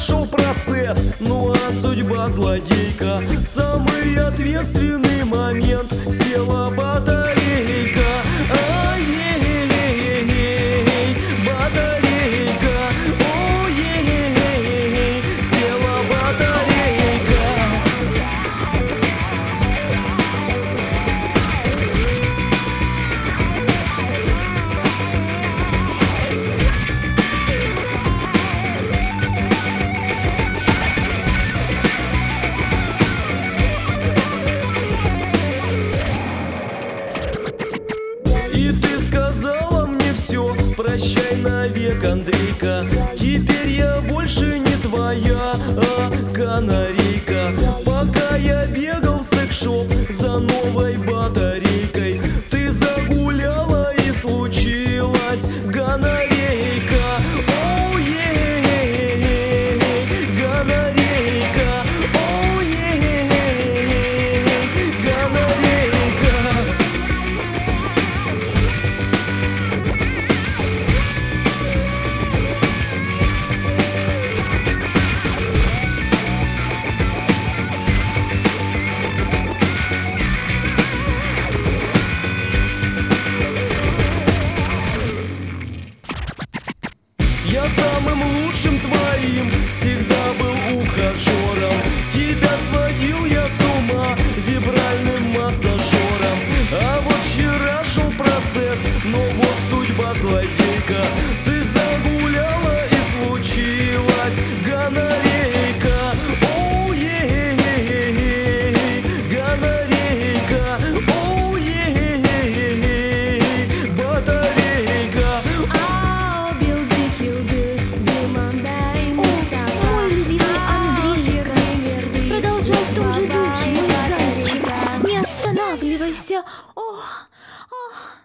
шел процесс, ну а судьба злодейка в самый ответственный момент села батарейка. Ай-ей-ей-ей, батарейка, ой-ей-ей-ей, села батарейка. И ты сказала мне все, прощай навек, Андрейка. Теперь я больше не твоя, а канарейка. Пока я бегал в секс-шоп за новой батарейкой, ты загуляла и случилась гонорейка. Оу-ей-ей-ей, гонорейка, оу-ей-ей-ей, гонорейка. Я самым лучшим твоим всегда был ухажером. Тебя сводил я с ума вибральным массажером. А вот вчера шел процесс, но вот судьба злодейка. Ты загуляла и случилась гонорейка. Оу-ей-ей-ей, гонорейка, оу-ей-ей-ей, батарейка. Продолжай в том же духе, мой зайчик. Не останавливайся. Ох, ох.